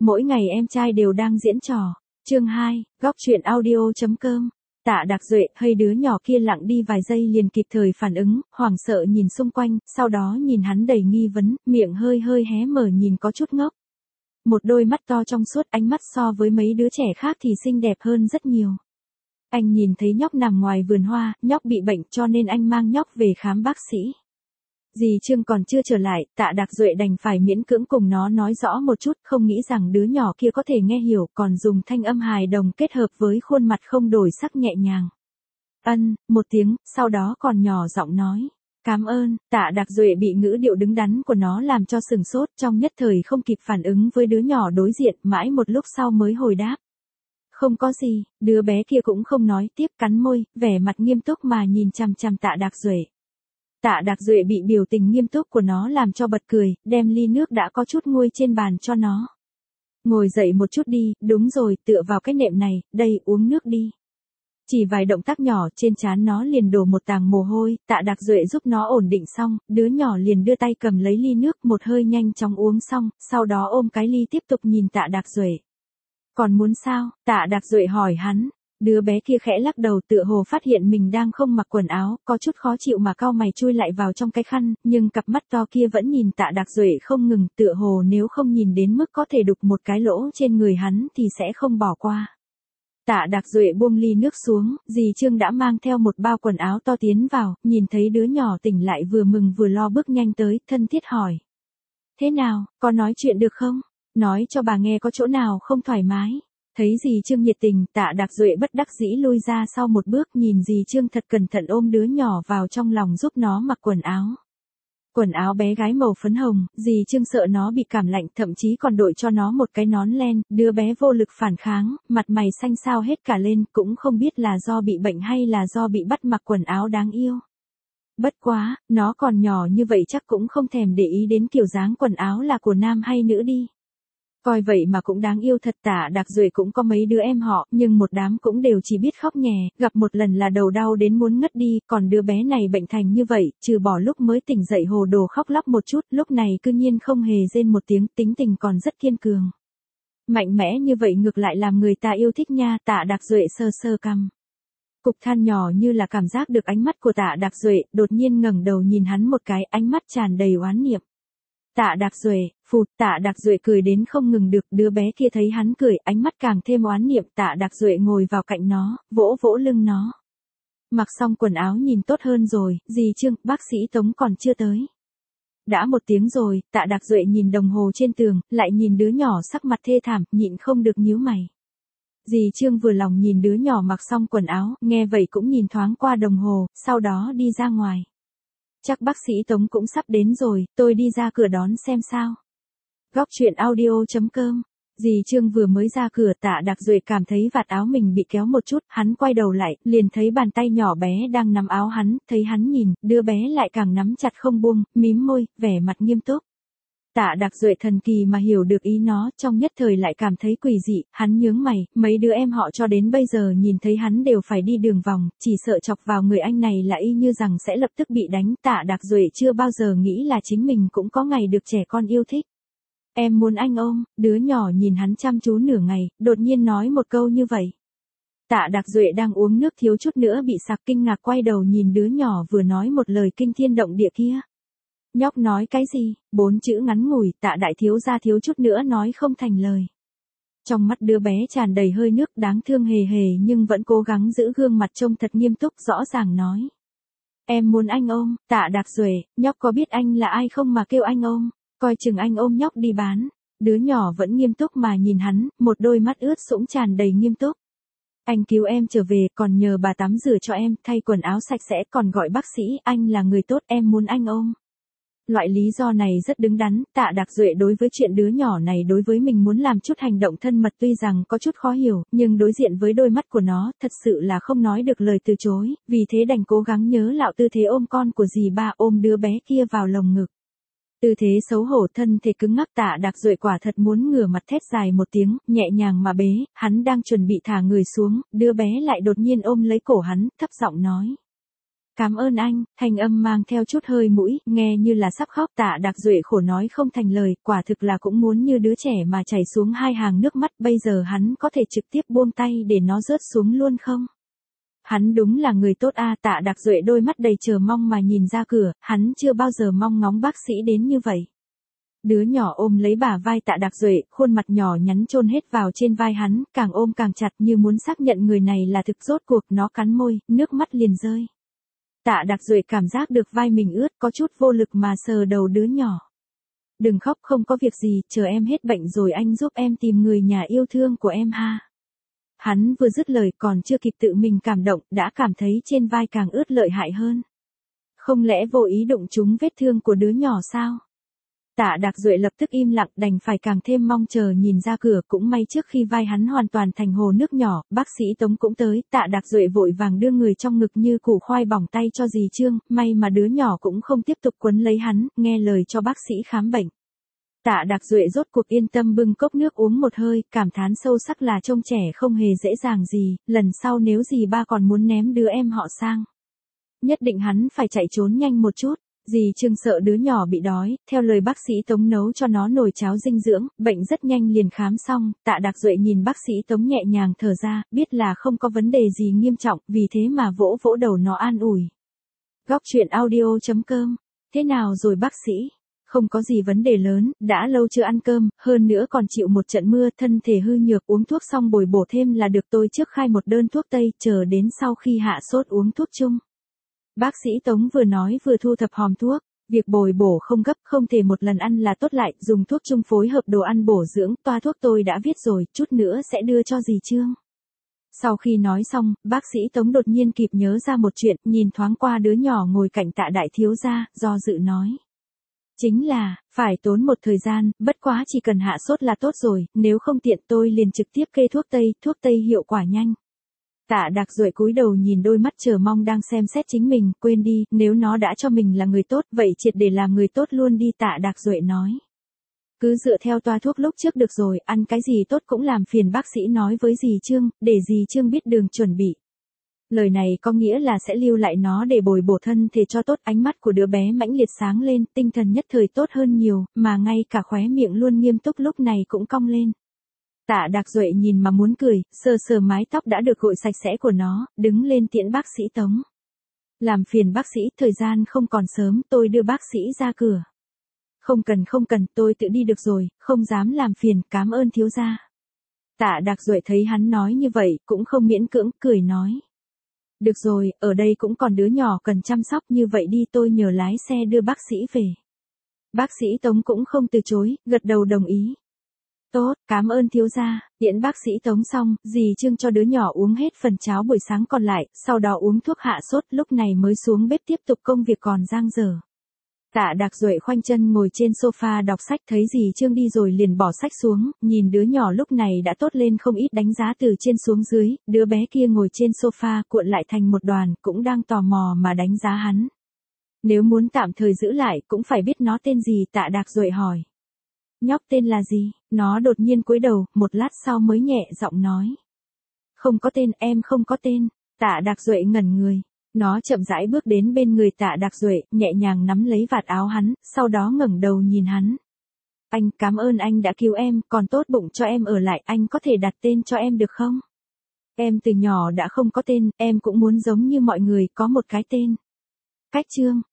Mỗi ngày em trai đều đang diễn trò. Chương 2, góc truyện audio.com. Tạ Đạc Duệ, hơi đứa nhỏ kia lặng đi vài giây liền kịp thời phản ứng, hoảng sợ nhìn xung quanh, sau đó nhìn hắn đầy nghi vấn, miệng hơi hơi hé mở nhìn có chút ngốc. Một đôi mắt to trong suốt, ánh mắt so với mấy đứa trẻ khác thì xinh đẹp hơn rất nhiều. Anh nhìn thấy nhóc nằm ngoài vườn hoa, nhóc bị bệnh cho nên anh mang nhóc về khám bác sĩ. Dì Trương còn chưa trở lại, Tạ Đạc Duệ đành phải miễn cưỡng cùng nó nói rõ một chút, không nghĩ rằng đứa nhỏ kia có thể nghe hiểu, còn dùng thanh âm hài đồng kết hợp với khuôn mặt không đổi sắc nhẹ nhàng. Một tiếng, sau đó còn nhỏ giọng nói. Cảm ơn. Tạ Đạc Duệ bị ngữ điệu đứng đắn của nó làm cho sừng sốt, trong nhất thời không kịp phản ứng với đứa nhỏ đối diện, mãi một lúc sau mới hồi đáp. Không có gì, đứa bé kia cũng không nói tiếp, cắn môi, vẻ mặt nghiêm túc mà nhìn chằm chằm Tạ Đạc Duệ. Tạ Đạc Duệ bị biểu tình nghiêm túc của nó làm cho bật cười, đem ly nước đã có chút nguôi trên bàn cho nó. Ngồi dậy một chút đi, đúng rồi, tựa vào cái nệm này, đây, uống nước đi. Chỉ vài động tác nhỏ, trên trán nó liền đổ một tàng mồ hôi, Tạ Đạc Duệ giúp nó ổn định xong, đứa nhỏ liền đưa tay cầm lấy ly nước, một hơi nhanh chóng uống xong, sau đó ôm cái ly tiếp tục nhìn Tạ Đạc Duệ. Còn muốn sao? Tạ Đạc Duệ hỏi hắn. Đứa bé kia khẽ lắc đầu, tựa hồ phát hiện mình đang không mặc quần áo, có chút khó chịu mà cau mày chui lại vào trong cái khăn, nhưng cặp mắt to kia vẫn nhìn Tạ Đạc Duệ không ngừng, tựa hồ nếu không nhìn đến mức có thể đục một cái lỗ trên người hắn thì sẽ không bỏ qua. Tạ Đạc Duệ buông ly nước xuống, dì Trương đã mang theo một bao quần áo to tiến vào, nhìn thấy đứa nhỏ tỉnh lại vừa mừng vừa lo bước nhanh tới, thân thiết hỏi. Thế nào, có nói chuyện được không? Nói cho bà nghe có chỗ nào không thoải mái. Thấy dì Trương nhiệt tình, Tạ Đạc Duệ bất đắc dĩ lui ra sau một bước, nhìn dì Trương thật cẩn thận ôm đứa nhỏ vào trong lòng giúp nó mặc quần áo. Quần áo bé gái màu phấn hồng, dì Trương sợ nó bị cảm lạnh, thậm chí còn đội cho nó một cái nón len, đứa bé vô lực phản kháng, mặt mày xanh xao hết cả lên, cũng không biết là do bị bệnh hay là do bị bắt mặc quần áo đáng yêu. Bất quá, nó còn nhỏ như vậy chắc cũng không thèm để ý đến kiểu dáng quần áo là của nam hay nữ đi. Coi vậy mà cũng đáng yêu thật. Tạ Đạc Duệ cũng có mấy đứa em họ, nhưng một đám cũng đều chỉ biết khóc nhè, gặp một lần là đầu đau đến muốn ngất đi, còn đứa bé này bệnh thành như vậy, trừ bỏ lúc mới tỉnh dậy hồ đồ khóc lóc một chút, lúc này cư nhiên không hề rên một tiếng, tính tình còn rất kiên cường. Mạnh mẽ như vậy ngược lại làm người ta yêu thích nha. Tạ Đạc Duệ sơ sơ cằm. Cục than nhỏ như là cảm giác được ánh mắt của Tạ Đạc Duệ, đột nhiên ngẩng đầu nhìn hắn một cái, ánh mắt tràn đầy oán niệm. Tạ Đạc Duệ, phụt, Tạ Đạc Duệ cười đến không ngừng được, đứa bé kia thấy hắn cười, ánh mắt càng thêm oán niệm. Tạ Đạc Duệ ngồi vào cạnh nó, vỗ vỗ lưng nó. Mặc xong quần áo nhìn tốt hơn rồi, dì Trương, bác sĩ Tống còn chưa tới. Đã 1 tiếng rồi. Tạ Đạc Duệ nhìn đồng hồ trên tường, lại nhìn đứa nhỏ sắc mặt thê thảm, nhịn không được nhíu mày. Dì Trương vừa lòng nhìn đứa nhỏ mặc xong quần áo, nghe vậy cũng nhìn thoáng qua đồng hồ, sau đó đi ra ngoài. Chắc bác sĩ Tống cũng sắp đến rồi, tôi đi ra cửa đón xem sao. Góc truyện audio.com. Dì Trương vừa mới ra cửa, Tạ Đạc Duệ cảm thấy vạt áo mình bị kéo một chút, hắn quay đầu lại, liền thấy bàn tay nhỏ bé đang nắm áo hắn, thấy hắn nhìn, đứa bé lại càng nắm chặt không buông, mím môi, vẻ mặt nghiêm túc. Tạ Đạc Duệ thần kỳ mà hiểu được ý nó, trong nhất thời lại cảm thấy quỷ dị, hắn nhướng mày, mấy đứa em họ cho đến bây giờ nhìn thấy hắn đều phải đi đường vòng, chỉ sợ chọc vào người anh này là y như rằng sẽ lập tức bị đánh. Tạ Đạc Duệ chưa bao giờ nghĩ là chính mình cũng có ngày được trẻ con yêu thích. Em muốn anh ôm. Đứa nhỏ nhìn hắn chăm chú nửa ngày, đột nhiên nói một câu như vậy. Tạ Đạc Duệ đang uống nước thiếu chút nữa bị sặc, kinh ngạc quay đầu nhìn đứa nhỏ vừa nói một lời kinh thiên động địa kia. Nhóc nói cái gì? 4 chữ ngắn ngủi, Tạ đại thiếu gia thiếu chút nữa nói không thành lời. Trong mắt đứa bé tràn đầy hơi nước, đáng thương hề hề nhưng vẫn cố gắng giữ gương mặt trông thật nghiêm túc, rõ ràng nói. Em muốn anh ôm. Tạ Đạc Duệ, nhóc có biết anh là ai không mà kêu anh ôm? Coi chừng anh ôm nhóc đi bán. Đứa nhỏ vẫn nghiêm túc mà nhìn hắn, một đôi mắt ướt sũng tràn đầy nghiêm túc. Anh cứu em trở về, còn nhờ bà tắm rửa cho em, thay quần áo sạch sẽ, còn gọi bác sĩ, anh là người tốt, em muốn anh ôm. Loại lý do này rất đứng đắn. Tạ Đạc Duệ đối với chuyện đứa nhỏ này đối với mình muốn làm chút hành động thân mật tuy rằng có chút khó hiểu, nhưng đối diện với đôi mắt của nó, thật sự là không nói được lời từ chối, vì thế đành cố gắng nhớ lạo tư thế ôm con của dì ba, ôm đứa bé kia vào lồng ngực. Tư thế xấu hổ, thân thể cứng ngắc. Tạ Đạc Duệ quả thật muốn ngửa mặt thét dài một tiếng, nhẹ nhàng mà bế, hắn đang chuẩn bị thả người xuống, đứa bé lại đột nhiên ôm lấy cổ hắn, thấp giọng nói. Cảm ơn anh, thanh âm mang theo chút hơi mũi, nghe như là sắp khóc. Tạ Đạc Duệ khổ nói không thành lời, quả thực là cũng muốn như đứa trẻ mà chảy xuống hai hàng nước mắt. Bây giờ hắn có thể trực tiếp buông tay để nó rớt xuống luôn không? Hắn đúng là người tốt a. Tạ Đạc Duệ đôi mắt đầy chờ mong mà nhìn ra cửa, hắn chưa bao giờ mong ngóng bác sĩ đến như vậy. Đứa nhỏ ôm lấy bả vai Tạ Đạc Duệ, khuôn mặt nhỏ nhắn chôn hết vào trên vai hắn, càng ôm càng chặt như muốn xác nhận người này là thực. Rốt cuộc nó cắn môi, nước mắt liền rơi. Tạ Đạc Duệ cảm giác được vai mình ướt, có chút vô lực mà sờ đầu đứa nhỏ. Đừng khóc, không có việc gì, chờ em hết bệnh rồi anh giúp em tìm người nhà yêu thương của em ha. Hắn vừa dứt lời còn chưa kịp tự mình cảm động, đã cảm thấy trên vai càng ướt lợi hại hơn. Không lẽ vô ý đụng trúng vết thương của đứa nhỏ sao? Tạ Đạc Duệ lập tức im lặng, đành phải càng thêm mong chờ nhìn ra cửa. Cũng may trước khi vai hắn hoàn toàn thành hồ nước nhỏ, bác sĩ Tống cũng tới. Tạ Đạc Duệ vội vàng đưa người trong ngực như củ khoai bỏng tay cho dì Trương, may mà đứa nhỏ cũng không tiếp tục quấn lấy hắn, nghe lời cho bác sĩ khám bệnh. Tạ Đạc Duệ rốt cuộc yên tâm bưng cốc nước uống một hơi, cảm thán sâu sắc là trông trẻ không hề dễ dàng gì, lần sau nếu dì ba còn muốn ném đứa em họ sang, nhất định hắn phải chạy trốn nhanh một chút. Dì Trương sợ đứa nhỏ bị đói, theo lời bác sĩ Tống nấu cho nó nồi cháo dinh dưỡng, bệnh rất nhanh liền khám xong. Tạ Đạc Duệ nhìn bác sĩ Tống nhẹ nhàng thở ra, biết là không có vấn đề gì nghiêm trọng, vì thế mà vỗ vỗ đầu nó an ủi. Góc truyện audio.com. Thế nào rồi bác sĩ? Không có gì vấn đề lớn, đã lâu chưa ăn cơm, hơn nữa còn chịu một trận mưa, thân thể hư nhược, uống thuốc xong bồi bổ thêm là được. Tôi trước khai một đơn thuốc tây, chờ đến sau khi hạ sốt uống thuốc chung. Bác sĩ Tống vừa nói vừa thu thập hòm thuốc, việc bồi bổ không gấp, không thể một lần ăn là tốt lại, dùng thuốc chung phối hợp đồ ăn bổ dưỡng, toa thuốc tôi đã viết rồi, chút nữa sẽ đưa cho dì Trương. Sau khi nói xong, bác sĩ Tống đột nhiên kịp nhớ ra một chuyện, nhìn thoáng qua đứa nhỏ ngồi cạnh Tạ đại thiếu gia, do dự nói. Chính là, phải tốn một thời gian, bất quá chỉ cần hạ sốt là tốt rồi, nếu không tiện tôi liền trực tiếp kê thuốc tây hiệu quả nhanh. Tạ Đạc Duệ cúi đầu nhìn đôi mắt chờ mong đang xem xét chính mình, quên đi, nếu nó đã cho mình là người tốt, vậy triệt để làm người tốt luôn đi. Tạ Đạc Duệ nói. Cứ dựa theo toa thuốc lúc trước được rồi, ăn cái gì tốt cũng làm phiền bác sĩ nói với dì Trương, để dì Trương biết đường chuẩn bị. Lời này có nghĩa là sẽ lưu lại nó để bồi bổ thân thể cho tốt. Ánh mắt của đứa bé mãnh liệt sáng lên, tinh thần nhất thời tốt hơn nhiều, mà ngay cả khóe miệng luôn nghiêm túc lúc này cũng cong lên. Tạ Đạc Duệ nhìn mà muốn cười, sờ sờ mái tóc đã được gội sạch sẽ của nó, đứng lên tiễn bác sĩ Tống. Làm phiền bác sĩ, thời gian không còn sớm, tôi đưa bác sĩ ra cửa. Không cần, tôi tự đi được rồi, không dám làm phiền, cảm ơn thiếu gia. Tạ Đạc Duệ thấy hắn nói như vậy, cũng không miễn cưỡng, cười nói. Được rồi, ở đây cũng còn đứa nhỏ cần chăm sóc, như vậy đi, tôi nhờ lái xe đưa bác sĩ về. Bác sĩ Tống cũng không từ chối, gật đầu đồng ý. Tốt, cảm ơn thiếu gia. Tiễn bác sĩ Tống xong, dì Trương cho đứa nhỏ uống hết phần cháo buổi sáng còn lại, sau đó uống thuốc hạ sốt, lúc này mới xuống bếp tiếp tục công việc còn dang dở. Tạ Đạc Duệ khoanh chân ngồi trên sofa đọc sách, thấy dì Trương đi rồi liền bỏ sách xuống, nhìn đứa nhỏ lúc này đã tốt lên không ít, đánh giá từ trên xuống dưới. Đứa bé kia ngồi trên sofa cuộn lại thành một đoàn, cũng đang tò mò mà đánh giá hắn. Nếu muốn tạm thời giữ lại cũng phải biết nó tên gì. Tạ Đạc Duệ hỏi. Nhóc tên là gì? Nó đột nhiên cúi đầu, một lát sau mới nhẹ giọng nói. Không có tên, em không có tên. Tạ Đạc Duệ ngẩn người. Nó chậm rãi bước đến bên người Tạ Đạc Duệ, nhẹ nhàng nắm lấy vạt áo hắn, sau đó ngẩng đầu nhìn hắn. Anh, cảm ơn anh đã cứu em, còn tốt bụng cho em ở lại, anh có thể đặt tên cho em được không? Em từ nhỏ đã không có tên, em cũng muốn giống như mọi người, có một cái tên. Cách Trương.